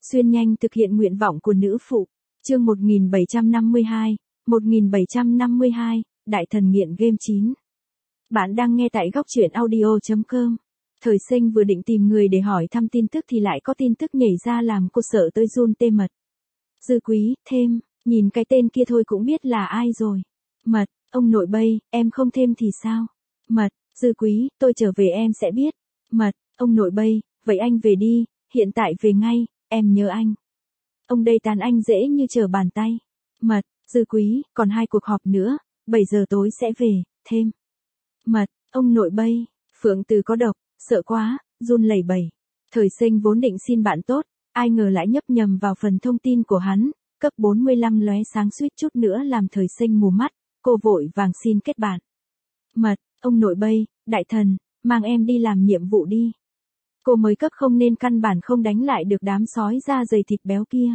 Xuyên nhanh thực hiện nguyện vọng của nữ phụ. Chương 1752, Đại thần nghiện game 9. Bạn đang nghe tại góc truyện audio.com. Thời sinh vừa định tìm người để hỏi thăm tin tức thì lại có tin tức nhảy ra làm cô sợ tới run tê mật. Dư Quý, thêm, nhìn cái tên kia thôi cũng biết là ai rồi. Mật, ông nội bay, em không thêm thì sao? Mật, Dư Quý, tôi trở về em sẽ biết. Mật, ông nội bay, vậy anh về đi, hiện tại về ngay, em nhớ anh. Ông đây tán anh dễ như trở bàn tay. Mật, Dư Quý, còn 2 cuộc họp nữa, 7 giờ tối sẽ về, thêm. Mật, ông nội bay, Phượng Từ có độc, sợ quá, run lẩy bẩy. Thời sinh vốn định xin bạn tốt, ai ngờ lại nhấp nhầm vào phần thông tin của hắn, cấp 45 lóe sáng suýt chút nữa làm thời sinh mù mắt, cô vội vàng xin kết bạn. Mật, ông nội bay, đại thần, mang em đi làm nhiệm vụ đi. Cô mới cấp không nên căn bản không đánh lại được đám sói da dày thịt béo kia.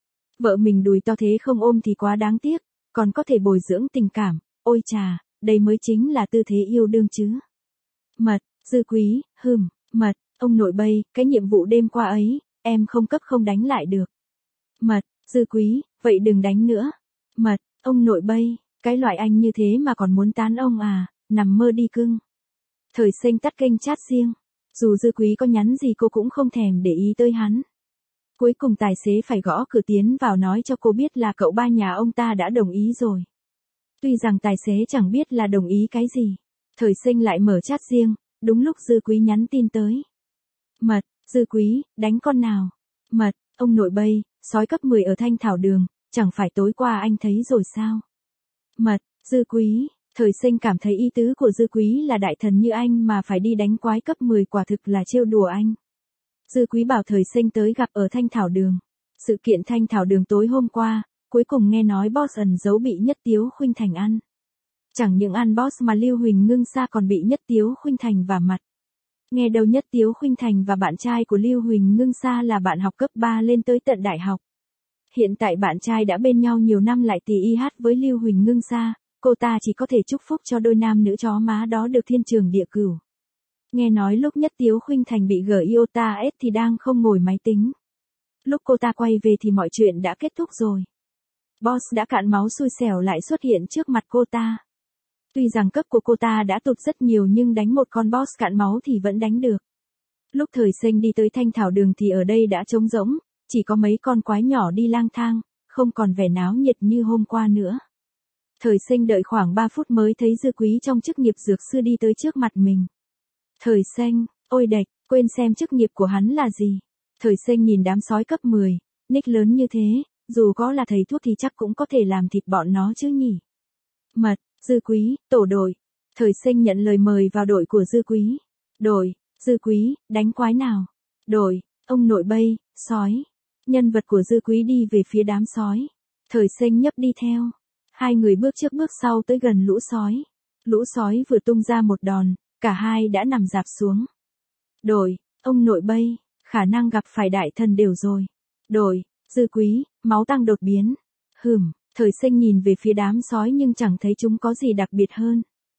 Vợ mình đùi to thế không ôm thì quá đáng tiếc, còn có thể bồi dưỡng tình cảm, ôi chà, đây mới chính là tư thế yêu đương chứ. Mật, Dư Quý, Mật, ông nội bay, cái nhiệm vụ đêm qua ấy, em không cấp không đánh lại được. Mật, Dư Quý, vậy đừng đánh nữa. Mật, ông nội bay, cái loại anh như thế mà còn muốn tán ông à, nằm mơ đi cưng. Thời sinh tắt kênh chat riêng. Dù Dư Quý có nhắn gì cô cũng không thèm để ý tới hắn. Cuối cùng tài xế phải gõ cửa tiến vào nói cho cô biết là cậu ba nhà ông ta đã đồng ý rồi. Tuy rằng tài xế chẳng biết là đồng ý cái gì. Thời sinh lại mở chat riêng, đúng lúc Dư Quý nhắn tin tới. Mật, Dư Quý, đánh con nào? Mật, ông nội bay, sói cấp 10 ở Thanh Thảo Đường, chẳng phải tối qua anh thấy rồi sao? Mật, Dư Quý, thời sinh cảm thấy ý tứ của Dư Quý là đại thần như anh mà phải đi đánh quái cấp 10 quả thực là trêu đùa anh. Dư Quý bảo thời sinh tới gặp ở Thanh Thảo Đường. Sự kiện Thanh Thảo Đường tối hôm qua, cuối cùng nghe nói boss ẩn giấu bị Nhất Tiếu Khuynh Thành ăn. Chẳng những ăn boss mà Lưu Huỳnh Ngưng Sa còn bị Nhất Tiếu Khuynh Thành vả mặt. Nghe đâu Nhất Tiếu Khuynh Thành và bạn trai của Lưu Huỳnh Ngưng Sa là bạn học cấp 3 lên tới tận đại học. Hiện tại bạn trai đã bên nhau nhiều năm lại tì y hát với Lưu Huỳnh Ngưng Sa, cô ta chỉ có thể chúc phúc cho đôi nam nữ chó má đó được thiên trường địa cửu. Nghe nói lúc Nhất Tiếu Khuynh Thành bị Giota ép thì đang không ngồi máy tính. Lúc cô ta quay về thì mọi chuyện đã kết thúc rồi. Boss đã cạn máu xui xẻo lại xuất hiện trước mặt cô ta. Tuy rằng cấp của cô ta đã tụt rất nhiều nhưng đánh một con boss cạn máu thì vẫn đánh được. Lúc thời sinh đi tới Thanh Thảo Đường thì ở đây đã trống rỗng, chỉ có mấy con quái nhỏ đi lang thang, không còn vẻ náo nhiệt như hôm qua nữa. Thời sinh đợi khoảng 3 phút mới thấy Dư Quý trong chức nghiệp dược sư đi tới trước mặt mình. Thời sinh, ôi đệch, quên xem chức nghiệp của hắn là gì. Thời sinh nhìn đám sói cấp 10, nick lớn như thế, dù có là thầy thuốc thì chắc cũng có thể làm thịt bọn nó chứ nhỉ. Mật, Dư Quý, tổ đội. Thời sinh nhận lời mời vào đội của Dư Quý. Đội, Dư Quý, đánh quái nào? Đội, ông nội bay, sói. Nhân vật của Dư Quý đi về phía đám sói. Thời sinh nhấp đi theo. Hai người bước trước bước sau tới gần lũ sói. Lũ sói vừa tung ra một đòn, cả hai đã nằm rạp xuống. Đội, ông nội bay, khả năng gặp phải đại thần đều rồi. Đội, Dư Quý, máu tăng đột biến. Thời sinh nhìn về phía đám sói nhưng chẳng thấy chúng có gì đặc biệt hơn.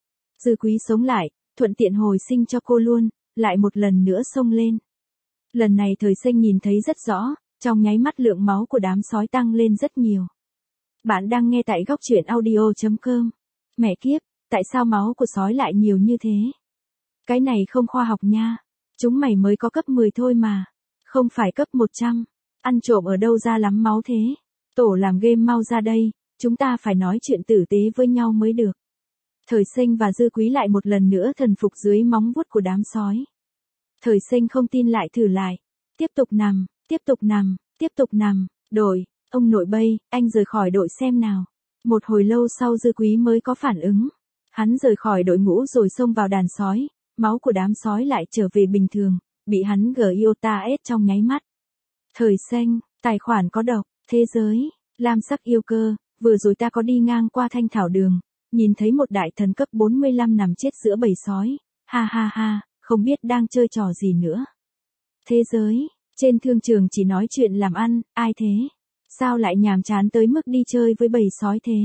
Dư Quý sống lại, thuận tiện hồi sinh cho cô luôn, lại một lần nữa xông lên. Lần này thời sinh nhìn thấy rất rõ, trong nháy mắt lượng máu của đám sói tăng lên rất nhiều. Bạn đang nghe tại góc truyện audio.com. Mẹ kiếp, tại sao máu của sói lại nhiều như thế? Cái này không khoa học nha. Chúng mày mới có cấp 10 thôi mà. Không phải cấp 100. Ăn trộm ở đâu ra lắm máu thế? Tổ làm game mau ra đây, chúng ta phải nói chuyện tử tế với nhau mới được. Thời sinh và Dư Quý lại một lần nữa thần phục dưới móng vuốt của đám sói. Thời sinh không tin lại thử lại. Tiếp tục nằm, tiếp tục nằm, tiếp tục nằm. Đội, ông nội bay, anh rời khỏi đội xem nào. Một hồi lâu sau Dư Quý mới có phản ứng. Hắn rời khỏi đội ngũ rồi xông vào đàn sói. Máu của đám sói lại trở về bình thường, bị hắn Giota ép trong nháy mắt. Thời sinh, tài khoản có độc, thế giới, lam sắc yêu cơ, vừa rồi ta có đi ngang qua Thanh Thảo Đường, nhìn thấy một đại thần cấp 45 nằm chết giữa bầy sói, ha ha ha, không biết đang chơi trò gì nữa. Thế giới, trên thương trường chỉ nói chuyện làm ăn, ai thế? Sao lại nhàm chán tới mức đi chơi với bầy sói thế?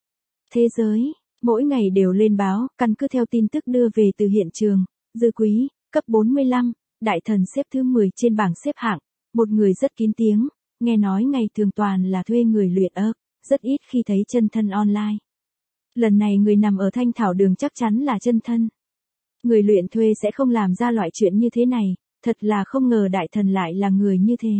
Thế giới, mỗi ngày đều lên báo, căn cứ theo tin tức đưa về từ hiện trường. Dư Quý, cấp 45, đại thần xếp thứ 10 trên bảng xếp hạng, một người rất kín tiếng, nghe nói ngày thường toàn là thuê người luyện ấp, rất ít khi thấy chân thân online. Lần này người nằm ở Thanh Thảo Đường chắc chắn là chân thân. Người luyện thuê sẽ không làm ra loại chuyện như thế này, thật là không ngờ đại thần lại là người như thế.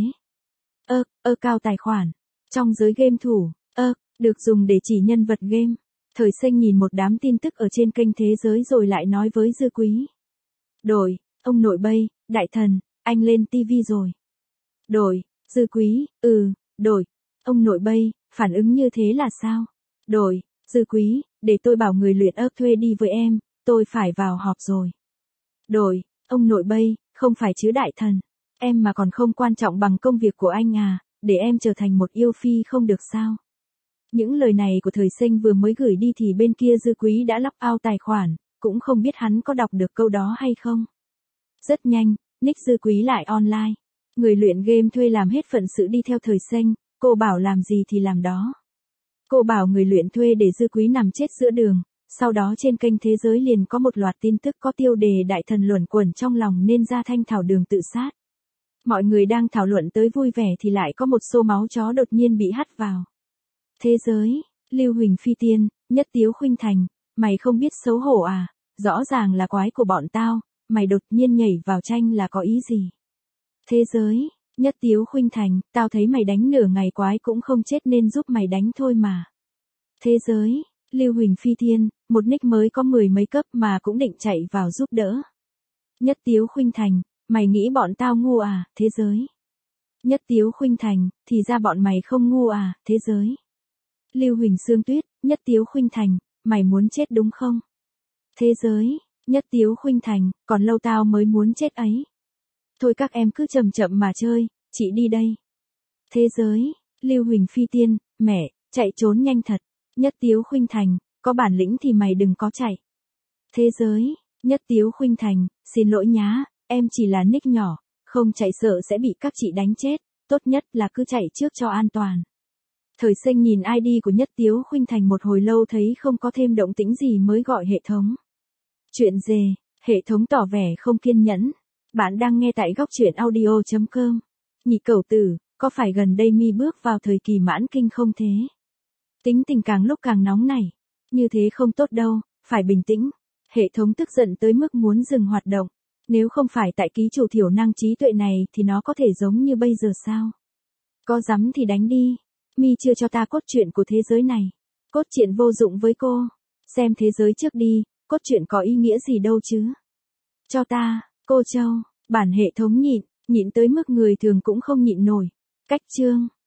Cao tài khoản. Trong giới game thủ, được dùng để chỉ nhân vật game. Thời Sinh nhìn một đám tin tức ở trên kênh Thế Giới rồi lại nói với Dư Quý. Đổi, ông nội bây, đại thần, anh lên TV rồi. Đổi, Dư Quý, đổi, ông nội bây, phản ứng như thế là sao? Đổi, Dư Quý, để tôi bảo người luyện ấp thuê đi với em, tôi phải vào họp rồi. Đổi, ông nội bây, không phải chứ đại thần, em mà còn không quan trọng bằng công việc của anh à, để em trở thành một yêu phi không được sao? Những lời này của Thời Sinh vừa mới gửi đi thì bên kia Dư Quý đã log out tài khoản, cũng không biết hắn có đọc được câu đó hay không. Rất nhanh, nick Dư Quý lại online. Người luyện game thuê làm hết phận sự đi theo Thời Sinh, cô bảo làm gì thì làm đó. Cô bảo người luyện thuê để Dư Quý nằm chết giữa đường, sau đó trên kênh Thế Giới liền có một loạt tin tức có tiêu đề đại thần luẩn quẩn trong lòng nên ra Thanh Thảo Đường tự sát. Mọi người đang thảo luận tới vui vẻ thì lại có một xô máu chó đột nhiên bị hắt vào. Thế Giới, Lưu Huỳnh Phi Tiên, Nhất Tiếu Khuynh Thành, mày không biết xấu hổ à, rõ ràng là quái của bọn tao, mày đột nhiên nhảy vào tranh là có ý gì? Thế Giới, Nhất Tiếu Khuynh Thành, tao thấy mày đánh nửa ngày quái cũng không chết nên giúp mày đánh thôi mà. Thế Giới, Lưu Huỳnh Phi Tiên, một nick mới có 10 mấy cấp mà cũng định chạy vào giúp đỡ. Nhất Tiếu Khuynh Thành, mày nghĩ bọn tao ngu à, Thế Giới. Nhất Tiếu Khuynh Thành, thì ra bọn mày không ngu à, Thế Giới. Lưu Huỳnh Sương Tuyết, Nhất Tiếu Khuynh Thành, mày muốn chết đúng không? Thế Giới, Nhất Tiếu Khuynh Thành, còn lâu tao mới muốn chết ấy. Thôi các em cứ chậm chậm mà chơi, chị đi đây. Thế Giới, Lưu Huỳnh Phi Tiên, mẹ, chạy trốn nhanh thật. Nhất Tiếu Khuynh Thành, có bản lĩnh thì mày đừng có chạy. Thế Giới, Nhất Tiếu Khuynh Thành, xin lỗi nhá, em chỉ là nick nhỏ, không chạy sợ sẽ bị các chị đánh chết, tốt nhất là cứ chạy trước cho an toàn. Thời Sinh nhìn ID của Nhất Tiếu Khuynh Thành một hồi lâu thấy không có thêm động tĩnh gì mới gọi hệ thống. Chuyện dề, hệ thống tỏ vẻ không kiên nhẫn. Bạn đang nghe tại góc truyện audio.com. Nhị cẩu tử, có phải gần đây mi bước vào thời kỳ mãn kinh không thế? Tính tình càng lúc càng nóng này. Như thế không tốt đâu, phải bình tĩnh. Hệ thống tức giận tới mức muốn dừng hoạt động. Nếu không phải tại ký chủ thiểu năng trí tuệ này thì nó có thể giống như bây giờ sao? Có dám thì đánh đi. Mi chưa cho ta cốt truyện của thế giới này. Cốt truyện vô dụng với cô. Xem thế giới trước đi, cốt truyện có ý nghĩa gì đâu chứ. Cho ta, cô Châu, bản hệ thống nhịn tới mức người thường cũng không nhịn nổi. Cách chương.